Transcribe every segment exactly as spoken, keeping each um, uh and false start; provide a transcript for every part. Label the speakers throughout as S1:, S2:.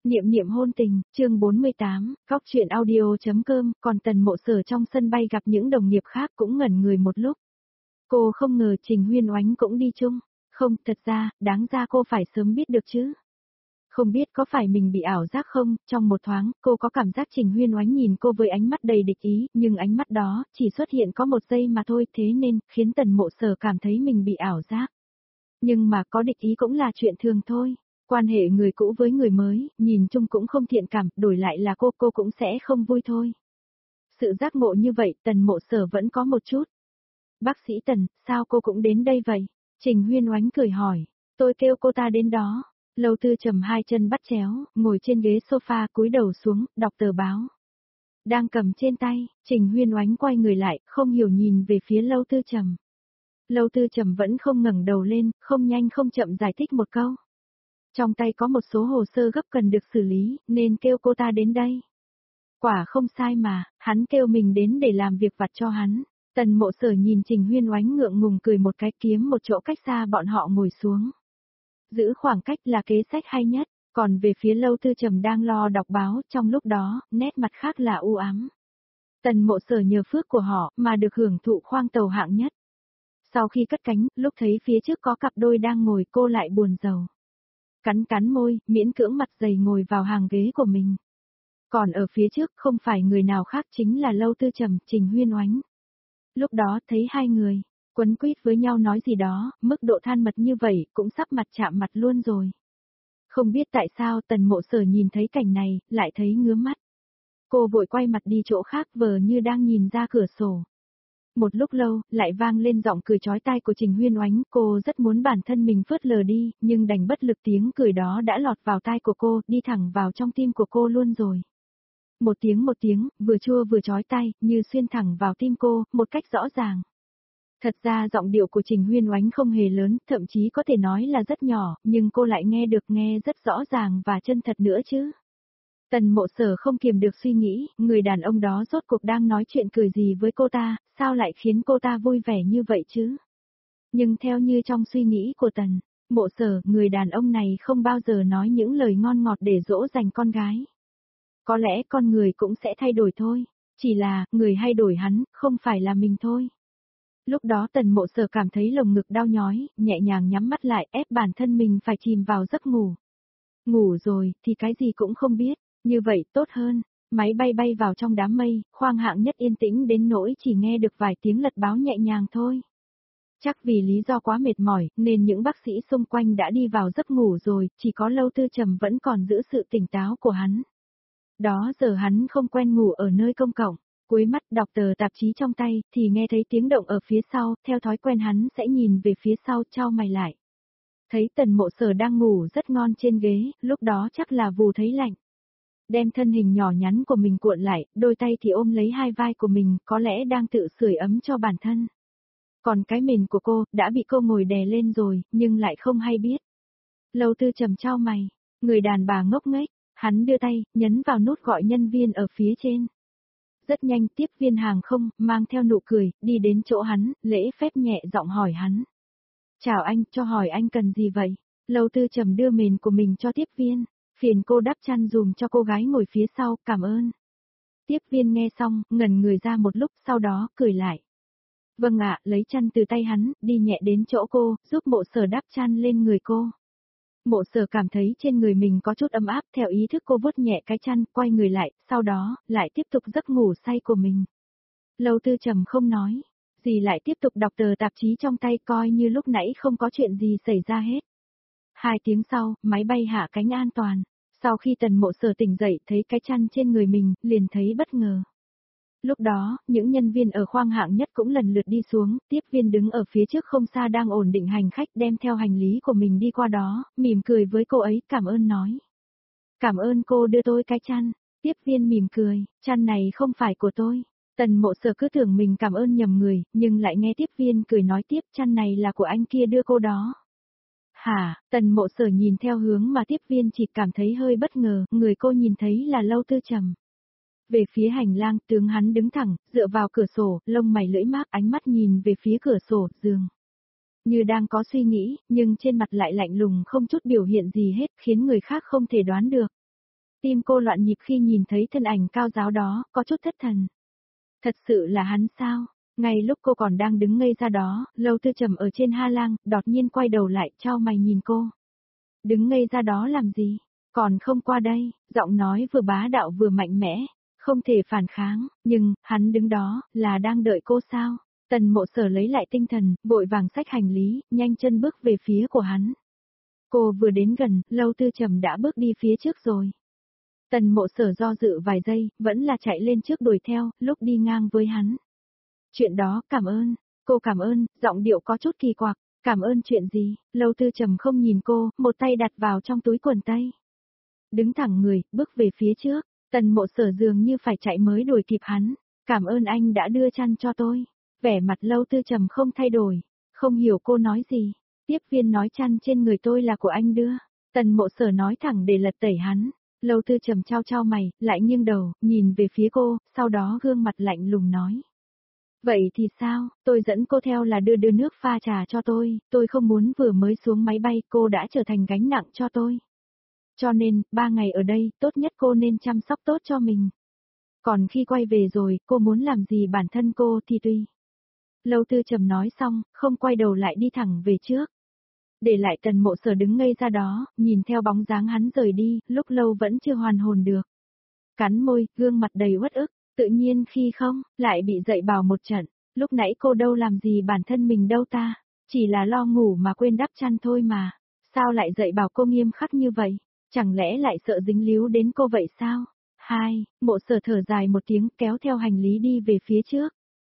S1: Niệm niệm hôn tình, chương bốn mươi tám, góc truyện audio.com, còn Tần Mộ Sở trong sân bay gặp những đồng nghiệp khác cũng ngẩn người một lúc. Cô không ngờ Trình Huyên Oánh cũng đi chung. Không, thật ra, đáng ra cô phải sớm biết được chứ. Không biết có phải mình bị ảo giác không, trong một thoáng, cô có cảm giác Trình Huyên Oánh nhìn cô với ánh mắt đầy địch ý, nhưng ánh mắt đó chỉ xuất hiện có một giây mà thôi, thế nên, khiến Tần Mộ Sở cảm thấy mình bị ảo giác. Nhưng mà có địch ý cũng là chuyện thường thôi. Quan hệ người cũ với người mới, nhìn chung cũng không thiện cảm, đổi lại là cô, cô cũng sẽ không vui thôi. Sự giác ngộ như vậy, Tần Mộ Sở vẫn có một chút. Bác sĩ Tần, sao cô cũng đến đây vậy? Trình Huyên Oánh cười hỏi, tôi kêu cô ta đến đó. Lâu Tư Trầm hai chân bắt chéo, ngồi trên ghế sofa cúi đầu xuống, đọc tờ báo. Đang cầm trên tay, Trình Huyên Oánh quay người lại, không hiểu nhìn về phía Lâu Tư Trầm. Lâu Tư Trầm vẫn không ngẩng đầu lên, không nhanh không chậm giải thích một câu. Trong tay có một số hồ sơ gấp cần được xử lý, nên kêu cô ta đến đây. Quả không sai mà, hắn kêu mình đến để làm việc vặt cho hắn. Tần Mộ Sở nhìn Trình Huyên Oánh ngượng ngùng cười một cái, kiếm một chỗ cách xa bọn họ ngồi xuống. Giữ khoảng cách là kế sách hay nhất, còn về phía Lâu Tư Trầm đang lo đọc báo, trong lúc đó, nét mặt khác là u ám. Tần Mộ Sở nhờ phước của họ mà được hưởng thụ khoang tàu hạng nhất. Sau khi cất cánh, lúc thấy phía trước có cặp đôi đang ngồi, cô lại buồn rầu. Cắn cắn môi, miễn cưỡng mặt dày ngồi vào hàng ghế của mình. Còn ở phía trước không phải người nào khác chính là Lâu Tư Trầm, Trình Huyên Oánh. Lúc đó thấy hai người, quấn quýt với nhau nói gì đó, mức độ thân mật như vậy cũng sắp mặt chạm mặt luôn rồi. Không biết tại sao Tần Mộ Sở nhìn thấy cảnh này, lại thấy ngứa mắt. Cô vội quay mặt đi chỗ khác vờ như đang nhìn ra cửa sổ. Một lúc lâu, lại vang lên giọng cười chói tai của Trình Huyên Oánh, cô rất muốn bản thân mình phớt lờ đi, nhưng đành bất lực, tiếng cười đó đã lọt vào tai của cô, đi thẳng vào trong tim của cô luôn rồi. Một tiếng một tiếng, vừa chua vừa chói tai, như xuyên thẳng vào tim cô, một cách rõ ràng. Thật ra giọng điệu của Trình Huyên Oánh không hề lớn, thậm chí có thể nói là rất nhỏ, nhưng cô lại nghe được, nghe rất rõ ràng và chân thật nữa chứ. Tần Mộ Sở không kiềm được suy nghĩ, người đàn ông đó rốt cuộc đang nói chuyện cười gì với cô ta, sao lại khiến cô ta vui vẻ như vậy chứ? Nhưng theo như trong suy nghĩ của Tần Mộ Sở, người đàn ông này không bao giờ nói những lời ngon ngọt để dỗ dành con gái. Có lẽ con người cũng sẽ thay đổi thôi, chỉ là, người hay đổi hắn, không phải là mình thôi. Lúc đó Tần Mộ Sở cảm thấy lồng ngực đau nhói, nhẹ nhàng nhắm mắt lại, ép bản thân mình phải chìm vào giấc ngủ. Ngủ rồi, thì cái gì cũng không biết. Như vậy tốt hơn, máy bay bay vào trong đám mây, khoang hạng nhất yên tĩnh đến nỗi chỉ nghe được vài tiếng lật báo nhẹ nhàng thôi. Chắc vì lý do quá mệt mỏi, nên những bác sĩ xung quanh đã đi vào giấc ngủ rồi, chỉ có Lâu Tư Trầm vẫn còn giữ sự tỉnh táo của hắn. Đó giờ hắn không quen ngủ ở nơi công cộng, cúi mắt đọc tờ tạp chí trong tay, thì nghe thấy tiếng động ở phía sau, theo thói quen hắn sẽ nhìn về phía sau, chau mày lại. Thấy Tần Mộ Sở đang ngủ rất ngon trên ghế, lúc đó chắc là vù thấy lạnh. Đem thân hình nhỏ nhắn của mình cuộn lại, đôi tay thì ôm lấy hai vai của mình, có lẽ đang tự sưởi ấm cho bản thân. Còn cái mền của cô, đã bị cô ngồi đè lên rồi, nhưng lại không hay biết. Lâu Tư Trầm chau mày, người đàn bà ngốc nghếch, hắn đưa tay, nhấn vào nút gọi nhân viên ở phía trên. Rất nhanh, tiếp viên hàng không, mang theo nụ cười, đi đến chỗ hắn, lễ phép nhẹ giọng hỏi hắn. Chào anh, cho hỏi anh cần gì vậy? Lâu Tư Trầm đưa mền của mình cho tiếp viên. Phiền cô đắp chăn dùm cho cô gái ngồi phía sau, cảm ơn. Tiếp viên nghe xong, ngẩn người ra một lúc, sau đó, cười lại. Vâng ạ, lấy chăn từ tay hắn, đi nhẹ đến chỗ cô, giúp Mộ Sở đắp chăn lên người cô. Mộ Sở cảm thấy trên người mình có chút ấm áp, theo ý thức cô vuốt nhẹ cái chăn, quay người lại, sau đó, lại tiếp tục giấc ngủ say của mình. Lâu Tư Trầm không nói, gì lại tiếp tục đọc tờ tạp chí trong tay, coi như lúc nãy không có chuyện gì xảy ra hết. Hai tiếng sau, máy bay hạ cánh an toàn. Sau khi Tần Mộ Sở tỉnh dậy thấy cái chăn trên người mình, liền thấy bất ngờ. Lúc đó, những nhân viên ở khoang hạng nhất cũng lần lượt đi xuống, tiếp viên đứng ở phía trước không xa đang ổn định hành khách đem theo hành lý của mình đi qua đó, mỉm cười với cô ấy, cảm ơn nói. Cảm ơn cô đưa tôi cái chăn. Tiếp viên mỉm cười, chăn này không phải của tôi. Tần Mộ Sở cứ tưởng mình cảm ơn nhầm người, nhưng lại nghe tiếp viên cười nói tiếp, chăn này là của anh kia đưa cô đó. Hả, Tần Mộ Sở nhìn theo hướng mà tiếp viên chỉ cảm thấy hơi bất ngờ, người cô nhìn thấy là Lâu Tư Trầm. Về phía hành lang, tướng hắn đứng thẳng, dựa vào cửa sổ, lông mày lưỡi mác, ánh mắt nhìn về phía cửa sổ, giường. Như đang có suy nghĩ, nhưng trên mặt lại lạnh lùng không chút biểu hiện gì hết, khiến người khác không thể đoán được. Tim cô loạn nhịp khi nhìn thấy thân ảnh cao giáo đó, có chút thất thần. Thật sự là hắn sao? Ngay lúc cô còn đang đứng ngây ra đó, Lâu Tư Trầm ở trên ha lang, đột nhiên quay đầu lại, chau mày nhìn cô. Đứng ngây ra đó làm gì? Còn không qua đây, giọng nói vừa bá đạo vừa mạnh mẽ, không thể phản kháng, nhưng, hắn đứng đó, là đang đợi cô sao? Tần Mộ Sở lấy lại tinh thần, vội vàng xách hành lý, nhanh chân bước về phía của hắn. Cô vừa đến gần, Lâu Tư Trầm đã bước đi phía trước rồi. Tần Mộ Sở do dự vài giây, vẫn là chạy lên trước đuổi theo, lúc đi ngang với hắn. Chuyện đó, cảm ơn, cô cảm ơn, giọng điệu có chút kỳ quặc, cảm ơn chuyện gì? Lâu Tư Trầm không nhìn cô, một tay đặt vào trong túi quần tây. Đứng thẳng người, bước về phía trước, Tần Mộ Sở dường như phải chạy mới đuổi kịp hắn. Cảm ơn anh đã đưa chăn cho tôi. Vẻ mặt Lâu Tư Trầm không thay đổi, không hiểu cô nói gì. Tiếp viên nói chăn trên người tôi là của anh đưa. Tần Mộ Sở nói thẳng để lật tẩy hắn. Lâu Tư Trầm chau chau mày, lại nghiêng đầu, nhìn về phía cô, sau đó gương mặt lạnh lùng nói. Vậy thì sao, tôi dẫn cô theo là đưa đưa nước pha trà cho tôi, tôi không muốn vừa mới xuống máy bay cô đã trở thành gánh nặng cho tôi. Cho nên, ba ngày ở đây, tốt nhất cô nên chăm sóc tốt cho mình. Còn khi quay về rồi, cô muốn làm gì bản thân cô thì tùy. Lâu Tư Trầm nói xong, không quay đầu lại đi thẳng về trước. Để lại Tần Mộ Sở đứng ngây ra đó, nhìn theo bóng dáng hắn rời đi, lúc lâu vẫn chưa hoàn hồn được. Cắn môi, gương mặt đầy uất ức, tự nhiên khi không, lại bị dạy bảo một trận. Lúc nãy cô đâu làm gì bản thân mình đâu ta, chỉ là lo ngủ mà quên đắp chăn thôi mà. Sao lại dạy bảo cô nghiêm khắc như vậy? Chẳng lẽ lại sợ dính líu đến cô vậy sao? Hai, Mộ Sở thở dài một tiếng kéo theo hành lý đi về phía trước.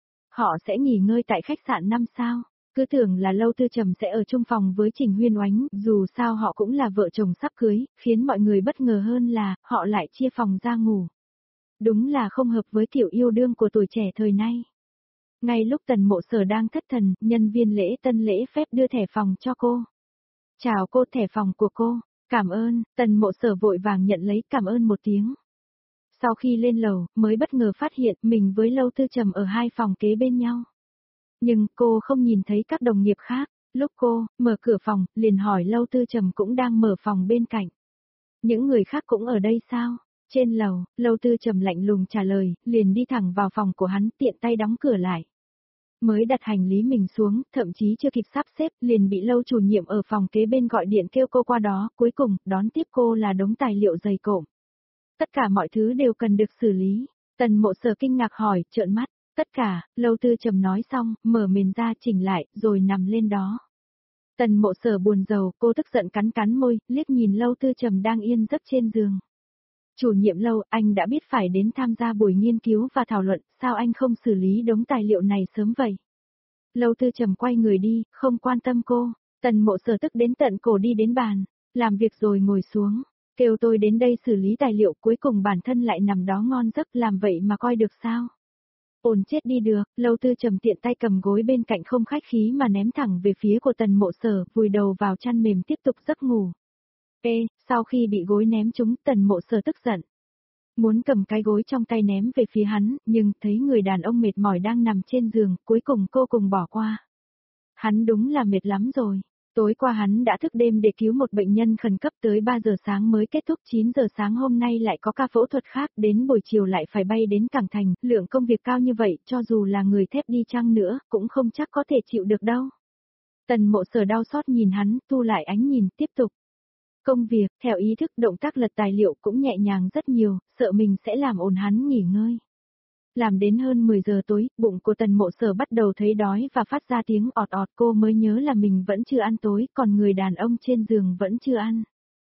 S1: Họ sẽ nghỉ ngơi tại khách sạn năm sao. Cứ tưởng là Lâu Tư Trầm sẽ ở chung phòng với Trình Huyên Oánh, dù sao họ cũng là vợ chồng sắp cưới, khiến mọi người bất ngờ hơn là, họ lại chia phòng ra ngủ. Đúng là không hợp với kiểu yêu đương của tuổi trẻ thời nay. Ngay lúc Tần Mộ Sở đang thất thần, nhân viên lễ tân lễ phép đưa thẻ phòng cho cô. Chào cô, thẻ phòng của cô. Cảm ơn, Tần Mộ Sở vội vàng nhận lấy, cảm ơn một tiếng. Sau khi lên lầu, mới bất ngờ phát hiện mình với Lâu Tư Trầm ở hai phòng kế bên nhau. Nhưng cô không nhìn thấy các đồng nghiệp khác, lúc cô mở cửa phòng, liền hỏi Lâu Tư Trầm cũng đang mở phòng bên cạnh. Những người khác cũng ở đây sao? Trên lầu, Lâu Tư Trầm lạnh lùng trả lời, liền đi thẳng vào phòng của hắn, tiện tay đóng cửa lại. Mới đặt hành lý mình xuống, thậm chí chưa kịp sắp xếp, liền bị Lâu chủ nhiệm ở phòng kế bên gọi điện kêu cô qua đó, cuối cùng, đón tiếp cô là đống tài liệu dày cộm. Tất cả mọi thứ đều cần được xử lý. Tần Mộ Sở kinh ngạc hỏi, trợn mắt. Tất cả, Lâu Tư Trầm nói xong, mở mền ra chỉnh lại, rồi nằm lên đó. Tần Mộ Sở buồn rầu, cô tức giận cắn cắn môi, liếc nhìn Lâu Tư Trầm đang yên giấc trên giường. Chủ nhiệm Lâu, anh đã biết phải đến tham gia buổi nghiên cứu và thảo luận, sao anh không xử lý đống tài liệu này sớm vậy? Lâu Tư Trầm quay người đi, không quan tâm cô. Tần Mộ Sở tức đến tận cổ đi đến bàn, làm việc rồi ngồi xuống, kêu tôi đến đây xử lý tài liệu, cuối cùng bản thân lại nằm đó ngon giấc, làm vậy mà coi được sao? Ổn chết đi được, Lâu Tư Trầm tiện tay cầm gối bên cạnh không khách khí mà ném thẳng về phía của Tần Mộ Sở, vùi đầu vào chăn mềm tiếp tục giấc ngủ. Ê, sau khi bị gối ném trúng, Tần Mộ Sở tức giận. Muốn cầm cái gối trong tay ném về phía hắn, nhưng thấy người đàn ông mệt mỏi đang nằm trên giường, cuối cùng cô cùng bỏ qua. Hắn đúng là mệt lắm rồi. Tối qua hắn đã thức đêm để cứu một bệnh nhân khẩn cấp tới ba giờ sáng mới kết thúc, chín giờ sáng hôm nay lại có ca phẫu thuật khác, đến buổi chiều lại phải bay đến Cảng Thành, lượng công việc cao như vậy, cho dù là người thép đi chăng nữa, cũng không chắc có thể chịu được đâu. Tần Mộ Sở đau xót nhìn hắn, thu lại ánh nhìn, tiếp tục. Công việc, theo ý thức, động tác lật tài liệu cũng nhẹ nhàng rất nhiều, sợ mình sẽ làm ồn hắn nghỉ ngơi. Làm đến hơn mười giờ tối, bụng của Tần Mộ Sở bắt đầu thấy đói và phát ra tiếng ọt ọt, cô mới nhớ là mình vẫn chưa ăn tối, còn người đàn ông trên giường vẫn chưa ăn.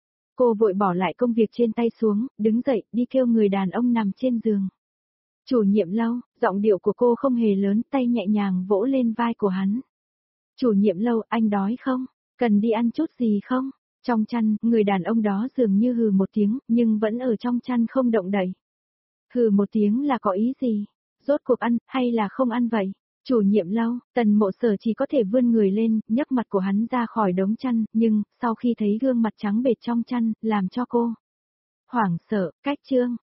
S1: Cô vội bỏ lại công việc trên tay xuống, đứng dậy, đi kêu người đàn ông nằm trên giường. Chủ nhiệm Lâu, giọng điệu của cô không hề lớn, tay nhẹ nhàng vỗ lên vai của hắn. Chủ nhiệm Lâu, anh đói không? Cần đi ăn chút gì không? Trong chăn, người đàn ông đó dường như hừ một tiếng, nhưng vẫn ở trong chăn không động đậy. Hừ một tiếng là có ý gì? Rốt cuộc ăn, hay là không ăn vậy? Chủ nhiệm Lâu, Tần Mộ Sở chỉ có thể vươn người lên, nhấc mặt của hắn ra khỏi đống chăn, nhưng, sau khi thấy gương mặt trắng bệch trong chăn, làm cho cô hoảng sợ, cách chương,